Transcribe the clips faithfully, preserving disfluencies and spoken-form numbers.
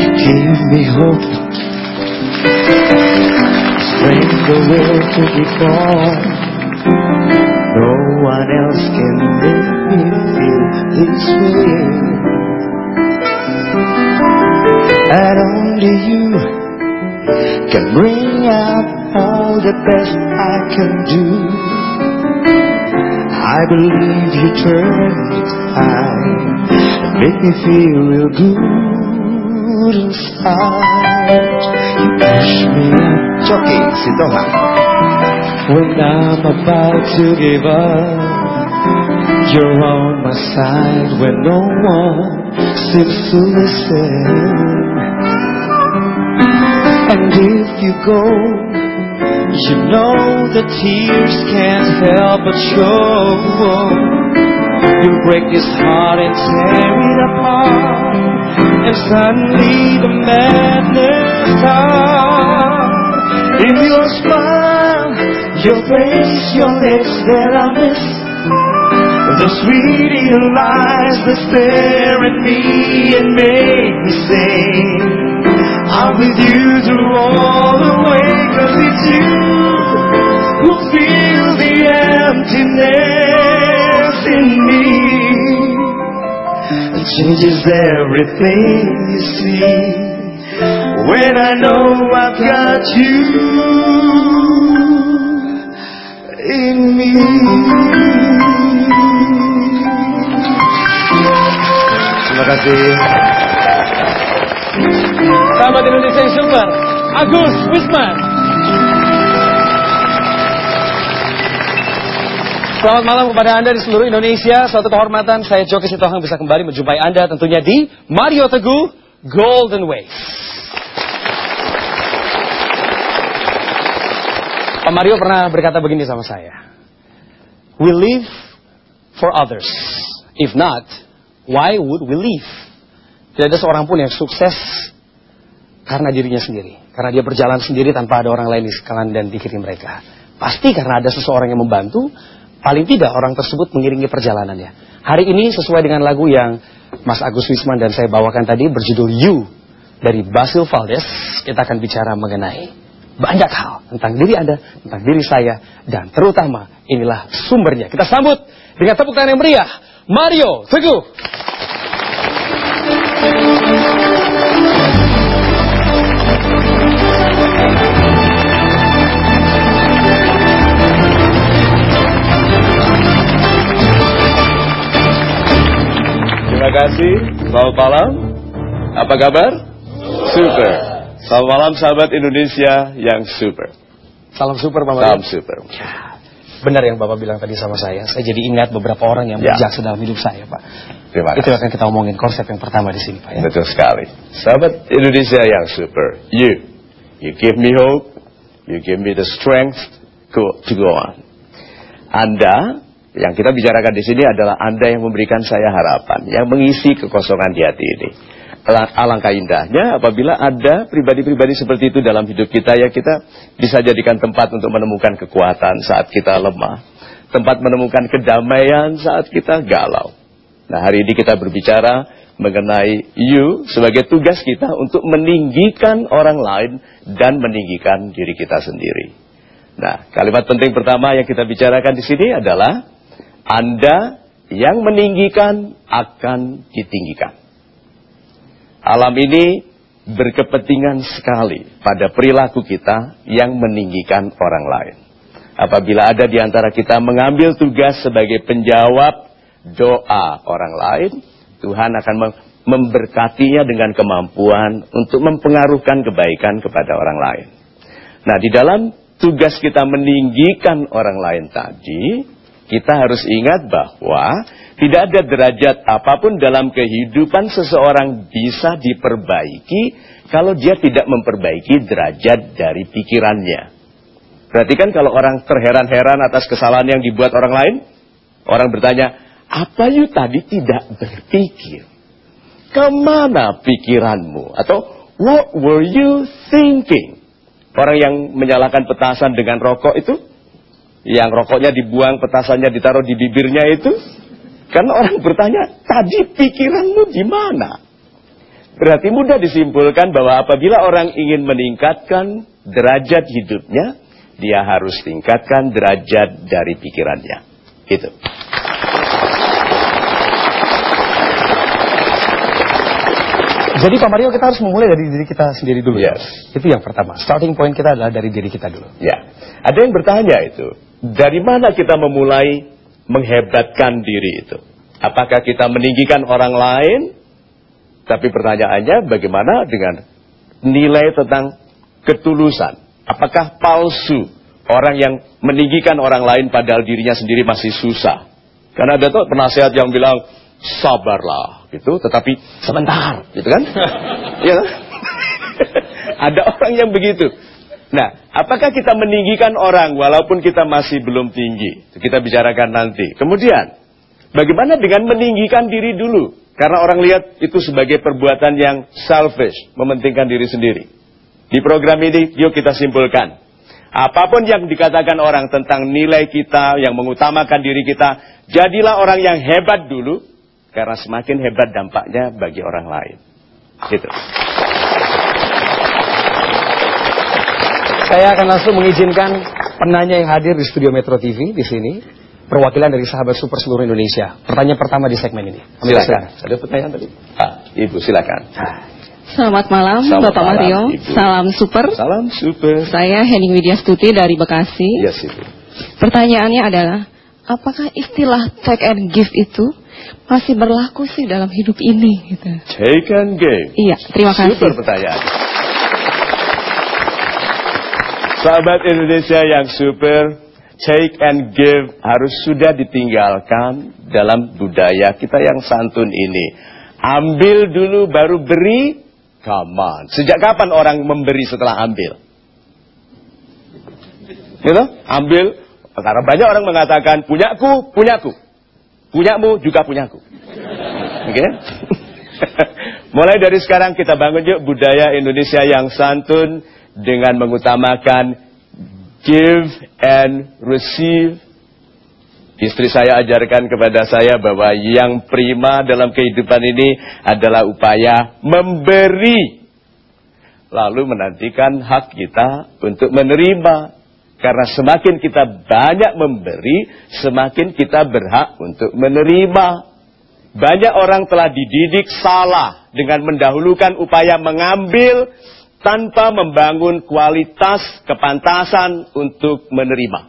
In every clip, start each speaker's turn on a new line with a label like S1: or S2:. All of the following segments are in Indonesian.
S1: Give me hope, strength the will to be born. No one else can make me feel this way, and only you can bring out all the best I can do. I believe you turn the tide and make me feel real good inside. You push me up, joking, sitohan. When I'm about to give up, you're on my side when no one seems to listen. And if you go, you know the tears can't help but show. You'll break this heart and tear it apart, and suddenly the madness starts. If your smile, your face, your lips that I miss, the sweet little eyes that stare at me and make me sing, I'm with you through all the way, 'cause it's you who feel the emptiness in me. It changes everything you see when I know I've got you in me. Terima kasih.
S2: Sahabat Indonesia yang super, Agus Wisman. Selamat malam kepada Anda di seluruh Indonesia. Suatu kehormatan saya Joki Sitohang bisa kembali menjumpai Anda tentunya di Mario Teguh Golden Way. Pak Mario pernah berkata begini sama saya, we live for others, if not, why would we live? Tidak ada seorang pun yang sukses karena dirinya sendiri, karena dia berjalan sendiri tanpa ada orang lain di sekeliling dan di kiri mereka. Pasti karena ada seseorang yang membantu, paling tidak orang tersebut mengiringi perjalanannya. Hari ini sesuai dengan lagu yang Mas Agus Wisman dan saya bawakan tadi berjudul You dari Basil Valdez, kita akan bicara mengenai banyak hal tentang diri Anda, tentang diri saya, dan terutama inilah sumbernya. Kita sambut dengan tepuk tangan yang meriah, Mario Teguh.
S3: Terima kasih, selamat malam. Apa kabar? Super. Selamat malam sahabat Indonesia yang super.
S2: Salam super Pak Mario.
S3: Salam super.
S2: Benar yang Bapak bilang tadi sama saya. Saya jadi ingat beberapa orang yang
S3: ya.
S2: berjasa dalam hidup saya, Pak.
S3: Terima kasih.
S2: Itu akan kita omongin konsep yang pertama di sini, Pak. Ya?
S3: Betul sekali. Sahabat Indonesia yang super. You, you give me hope. You give me the strength to go on. Anda, yang kita bicarakan di sini adalah Anda yang memberikan saya harapan, yang mengisi kekosongan di hati ini. Alangkah indahnya apabila ada pribadi-pribadi seperti itu dalam hidup kita, ya kita bisa jadikan tempat untuk menemukan kekuatan saat kita lemah, tempat menemukan kedamaian saat kita galau. Nah, hari ini kita berbicara mengenai you sebagai tugas kita untuk meninggikan orang lain dan meninggikan diri kita sendiri. Nah, kalimat penting pertama yang kita bicarakan di sini adalah Anda yang meninggikan akan ditinggikan. Alam ini berkepentingan sekali pada perilaku kita yang meninggikan orang lain. Apabila ada di antara kita mengambil tugas sebagai penjawab doa orang lain, Tuhan akan memberkatinya dengan kemampuan untuk mempengaruhkan kebaikan kepada orang lain. Nah, di dalam tugas kita meninggikan orang lain tadi, kita harus ingat bahwa tidak ada derajat apapun dalam kehidupan seseorang bisa diperbaiki kalau dia tidak memperbaiki derajat dari pikirannya. Perhatikan kalau orang terheran-heran atas kesalahan yang dibuat orang lain, orang bertanya, apa you tadi tidak berpikir? Kemana pikiranmu? Atau what were you thinking? Orang yang menyalakan petasan dengan rokok itu, yang rokoknya dibuang, petasannya ditaruh di bibirnya itu, kan orang bertanya, tadi pikiranmu di mana? Berarti mudah disimpulkan bahwa apabila orang ingin meningkatkan derajat hidupnya, dia harus tingkatkan derajat dari pikirannya. Itu.
S2: Jadi Pak Mario, kita harus memulai dari diri kita sendiri dulu.
S3: Yes.
S2: Itu yang pertama. Starting point kita adalah dari diri kita dulu.
S3: Ya. Ada yang bertanya itu, dari mana kita memulai menghebatkan diri itu? Apakah kita meninggikan orang lain? Tapi pertanyaannya, bagaimana dengan nilai tentang ketulusan? Apakah palsu orang yang meninggikan orang lain padahal dirinya sendiri masih susah? Karena ada tuh penasihat yang bilang, sabarlah, gitu. Tetapi sebentar, gitu kan? Ya. Ada orang yang begitu. Nah, apakah kita meninggikan orang walaupun kita masih belum tinggi? Kita bicarakan nanti. Kemudian, bagaimana dengan meninggikan diri dulu? Karena orang lihat itu sebagai perbuatan yang selfish, mementingkan diri sendiri. Di program ini, yuk kita simpulkan. Apapun yang dikatakan orang tentang nilai kita, yang mengutamakan diri kita, jadilah orang yang hebat dulu, karena semakin hebat dampaknya bagi orang lain. Gitu.
S2: Saya akan langsung mengizinkan penanya yang hadir di studio Metro T V di sini, perwakilan dari sahabat super seluruh Indonesia. Pertanyaan pertama di segmen ini.
S3: Silakan. Ada pertanyaan tadi? Ah, Ibu silakan.
S4: Selamat malam,
S3: Selamat
S4: Bapak
S3: malam,
S4: Mario.
S3: Ibu.
S4: Salam super.
S3: Salam super.
S4: Saya Henning Widya Stuti dari Bekasi.
S3: Yes, Ibu.
S4: Pertanyaannya adalah, apakah istilah take and give itu masih berlaku sih dalam hidup ini? Gitu.
S3: Take and give.
S4: Iya, terima kasih.
S3: Super pertanyaan. Sahabat Indonesia yang super, take and give harus sudah ditinggalkan dalam budaya kita yang santun ini. Ambil dulu baru beri, come on. Sejak kapan orang memberi setelah ambil? Gitu? Ambil, karena banyak orang mengatakan, punyaku, punyaku. Punyamu juga punyaku. Oke? Okay? Mulai dari sekarang kita bangun yuk budaya Indonesia yang santun, dengan mengutamakan give and receive. Istri saya ajarkan kepada saya bahwa yang prima dalam kehidupan ini adalah upaya memberi, lalu menantikan hak kita untuk menerima. Karena semakin kita banyak memberi, semakin kita berhak untuk menerima. Banyak orang telah dididik salah dengan mendahulukan upaya mengambil tanpa membangun kualitas kepantasan untuk menerima.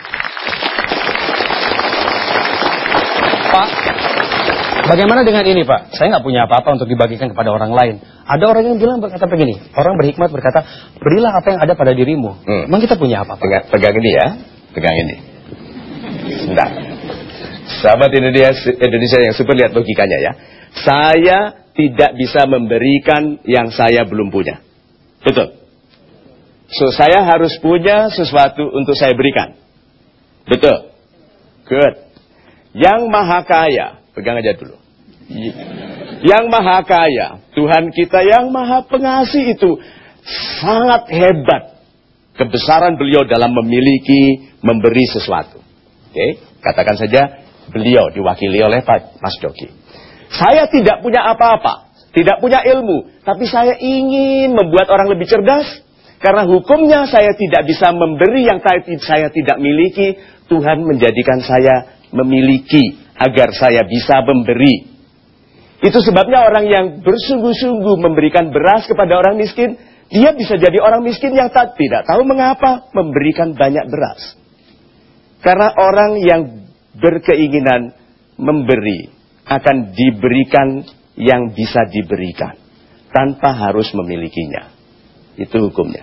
S2: Pak, bagaimana dengan ini Pak? Saya nggak punya apa-apa untuk dibagikan kepada orang lain. Ada orang yang bilang berkata begini, orang berhikmat berkata, berilah apa yang ada pada dirimu.
S3: Hmm.
S2: Emang kita punya apa Pak?
S3: Pegang, pegang ini ya, pegang ini. Sebentar. Sahabat Indonesia, Indonesia yang super, lihat logikanya ya. Saya tidak bisa memberikan yang saya belum punya. Betul. So, saya harus punya sesuatu untuk saya berikan. Betul. Good. Yang maha kaya, pegang aja dulu. Yang maha kaya, Tuhan kita yang maha pengasih itu sangat hebat. Kebesaran beliau dalam memiliki, memberi sesuatu. Oke, okay? Katakan saja beliau diwakili oleh Pak Mas Doki. Saya tidak punya apa-apa. Tidak punya ilmu, tapi saya ingin membuat orang lebih cerdas. Karena hukumnya saya tidak bisa memberi yang saya tidak miliki. Tuhan menjadikan saya memiliki agar saya bisa memberi. Itu sebabnya orang yang bersungguh-sungguh memberikan beras kepada orang miskin, dia bisa jadi orang miskin yang tak, tidak tahu mengapa memberikan banyak beras. Karena orang yang berkeinginan memberi akan diberikan yang bisa diberikan tanpa harus memilikinya. Itu hukumnya.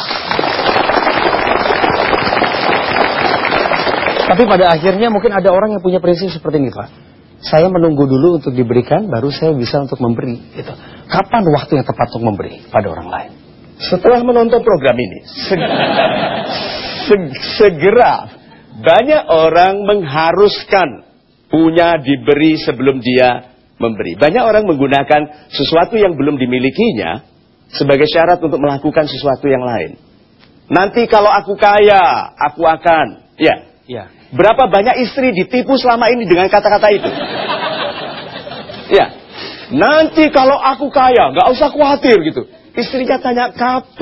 S2: Tapi pada akhirnya mungkin ada orang yang punya prinsip seperti ini Pak. Saya menunggu dulu untuk diberikan, baru saya bisa untuk memberi. Gitu. Kapan waktu yang tepat untuk memberi pada orang lain?
S3: Setelah menonton program ini, seg seg segera banyak orang mengharuskan punya diberi sebelum dia memberi. Banyak orang menggunakan sesuatu yang belum dimilikinya sebagai syarat untuk melakukan sesuatu yang lain. Nanti kalau aku kaya, aku akan. Ya.
S2: Ya.
S3: Berapa banyak istri ditipu selama ini dengan kata-kata itu? Ya. Nanti kalau aku kaya, nggak usah khawatir gitu. Istrinya tanya, kapan